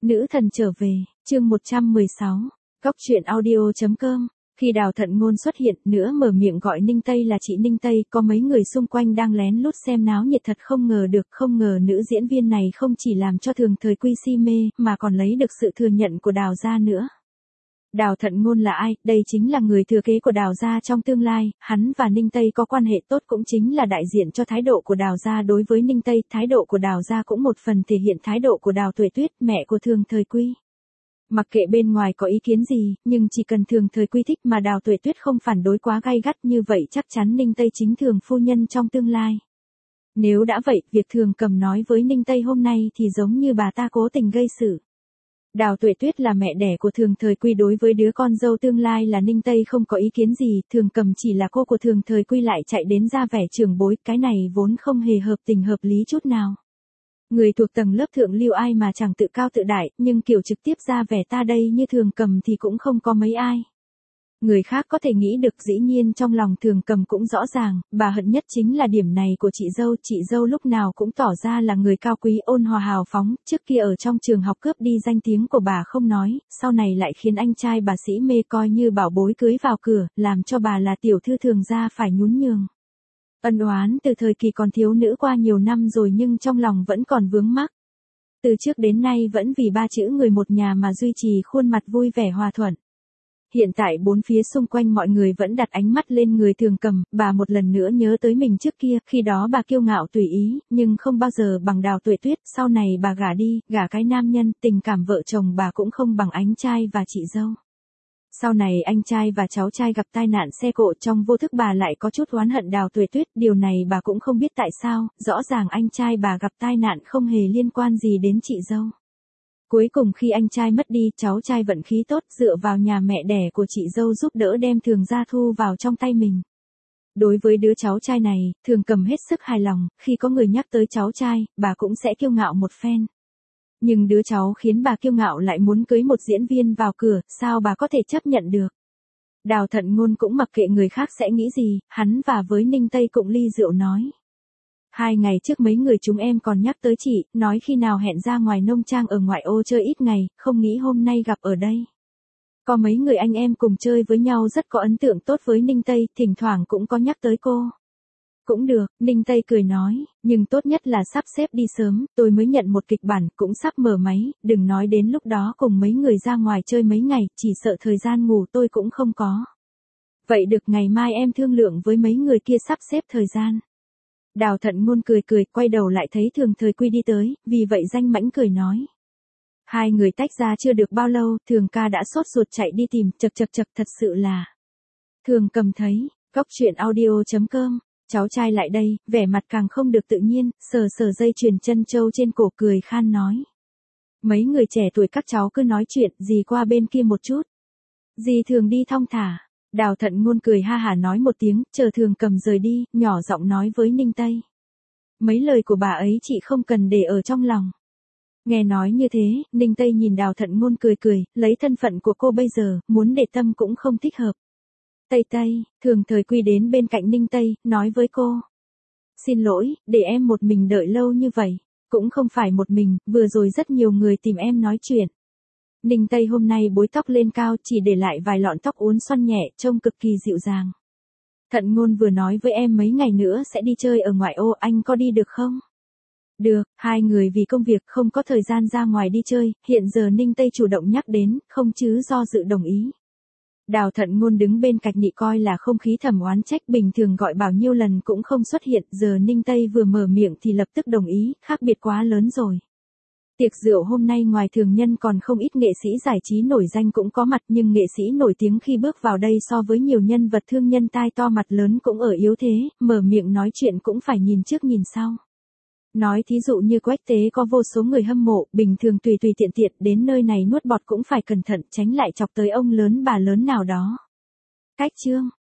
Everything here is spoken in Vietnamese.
Nữ thần trở về, chương 116, Góc truyện audio.com. Khi Đào Thận Ngôn xuất hiện, nữa mở miệng gọi Ninh Tây là chị Ninh Tây, có mấy người xung quanh đang lén lút xem náo nhiệt thật không ngờ nữ diễn viên này không chỉ làm cho Thường Thời Quy si mê, mà còn lấy được sự thừa nhận của Đào gia nữa. Đào Thận Ngôn là ai? Đây chính là người thừa kế của Đào gia trong tương lai, hắn và Ninh Tây có quan hệ tốt cũng chính là đại diện cho thái độ của Đào gia đối với Ninh Tây, thái độ của Đào gia cũng một phần thể hiện thái độ của Đào Tuệ Tuyết, mẹ của Thường Thời Quy. Mặc kệ bên ngoài có ý kiến gì, nhưng chỉ cần Thường Thời Quy thích mà Đào Tuệ Tuyết không phản đối quá gay gắt như vậy chắc chắn Ninh Tây chính Thường phu nhân trong tương lai. Nếu đã vậy, việc Thường Cầm nói với Ninh Tây hôm nay thì giống như bà ta cố tình gây sự. Đào Tuệ Tuyết là mẹ đẻ của Thường Thời Quy, đối với đứa con dâu tương lai là Ninh Tây không có ý kiến gì, Thường Cầm chỉ là cô của Thường Thời Quy lại chạy đến ra vẻ trưởng bối, cái này vốn không hề hợp tình hợp lý chút nào. Người thuộc tầng lớp thượng lưu ai mà chẳng tự cao tự đại, nhưng kiểu trực tiếp ra vẻ ta đây như Thường Cầm thì cũng không có mấy ai. Người khác có thể nghĩ được, dĩ nhiên trong lòng Thường Cầm cũng rõ ràng, bà hận nhất chính là điểm này của chị dâu lúc nào cũng tỏ ra là người cao quý ôn hòa hào phóng, trước kia ở trong trường học cướp đi danh tiếng của bà không nói, sau này lại khiến anh trai bà sĩ mê coi như bảo bối cưới vào cửa, làm cho bà là tiểu thư Thường gia phải nhún nhường. Ân oán từ thời kỳ còn thiếu nữ qua nhiều năm rồi nhưng trong lòng vẫn còn vướng mắc. Từ trước đến nay vẫn vì ba chữ người một nhà mà duy trì khuôn mặt vui vẻ hòa thuận. Hiện tại bốn phía xung quanh mọi người vẫn đặt ánh mắt lên người Thường Cầm, bà một lần nữa nhớ tới mình trước kia, khi đó bà kiêu ngạo tùy ý, nhưng không bao giờ bằng Đào Tuệ Tuyết, sau này bà gả cái nam nhân, tình cảm vợ chồng bà cũng không bằng anh trai và chị dâu. Sau này anh trai và cháu trai gặp tai nạn xe cộ, trong vô thức bà lại có chút oán hận Đào Tuệ Tuyết, điều này bà cũng không biết tại sao, rõ ràng anh trai bà gặp tai nạn không hề liên quan gì đến chị dâu. Cuối cùng khi anh trai mất đi, cháu trai vận khí tốt, dựa vào nhà mẹ đẻ của chị dâu giúp đỡ đem Thường gia thu vào trong tay mình. Đối với đứa cháu trai này, Thường Cầm hết sức hài lòng, khi có người nhắc tới cháu trai, bà cũng sẽ kiêu ngạo một phen. Nhưng đứa cháu khiến bà kiêu ngạo lại muốn cưới một diễn viên vào cửa, sao bà có thể chấp nhận được. Đào Thận Ngôn cũng mặc kệ người khác sẽ nghĩ gì, hắn và với Ninh Tây cũng ly rượu nói. 2 ngày trước mấy người chúng em còn nhắc tới chị, nói khi nào hẹn ra ngoài nông trang ở ngoại ô chơi ít ngày, không nghĩ hôm nay gặp ở đây. Có mấy người anh em cùng chơi với nhau rất có ấn tượng tốt với Ninh Tây, thỉnh thoảng cũng có nhắc tới cô. Cũng được, Ninh Tây cười nói, nhưng tốt nhất là sắp xếp đi sớm, tôi mới nhận một kịch bản, cũng sắp mở máy, đừng nói đến lúc đó cùng mấy người ra ngoài chơi mấy ngày, chỉ sợ thời gian ngủ tôi cũng không có. Vậy được, ngày mai em thương lượng với mấy người kia sắp xếp thời gian. Đào Thận Ngôn cười, quay đầu lại thấy Thường Thời Quy đi tới, vì vậy danh mãnh cười nói. Hai người tách ra chưa được bao lâu, Thường ca đã sốt ruột chạy đi tìm, chật thật sự là. Thường Cầm thấy, Góc truyện audio.com. Cháu trai lại đây, vẻ mặt càng không được tự nhiên, sờ dây chuyền chân châu trên cổ cười khan nói. Mấy người trẻ tuổi các cháu cứ nói chuyện, dì qua bên kia một chút. Dì Thường đi thong thả. Đào Thận Ngôn cười ha hả nói một tiếng, chờ Thường Cầm rời đi, nhỏ giọng nói với Ninh Tây. Mấy lời của bà ấy chị không cần để ở trong lòng. Nghe nói như thế, Ninh Tây nhìn Đào Thận Ngôn cười, lấy thân phận của cô bây giờ, muốn để tâm cũng không thích hợp. Tây, Thường Thời Quy đến bên cạnh Ninh Tây, nói với cô. Xin lỗi, để em một mình đợi lâu như vậy. Cũng không phải một mình, vừa rồi rất nhiều người tìm em nói chuyện. Ninh Tây hôm nay búi tóc lên cao, chỉ để lại vài lọn tóc uốn xoăn nhẹ, trông cực kỳ dịu dàng. Thận Ngôn vừa nói với em mấy ngày nữa sẽ đi chơi ở ngoại ô, anh có đi được không? Được, hai người vì công việc không có thời gian ra ngoài đi chơi, hiện giờ Ninh Tây chủ động nhắc đến, không chứ do dự đồng ý. Đào Thận Ngôn đứng bên cạnh nhị coi là không khí thầm oán trách, bình thường gọi bao nhiêu lần cũng không xuất hiện, giờ Ninh Tây vừa mở miệng thì lập tức đồng ý, khác biệt quá lớn rồi. Tiệc rượu hôm nay ngoài thường nhân còn không ít nghệ sĩ giải trí nổi danh cũng có mặt, nhưng nghệ sĩ nổi tiếng khi bước vào đây so với nhiều nhân vật thương nhân tai to mặt lớn cũng ở yếu thế, mở miệng nói chuyện cũng phải nhìn trước nhìn sau. Nói thí dụ như Quách Tế có vô số người hâm mộ, bình thường tùy tiện đến nơi này nuốt bọt cũng phải cẩn thận, tránh lại chọc tới ông lớn bà lớn nào đó. Cách chương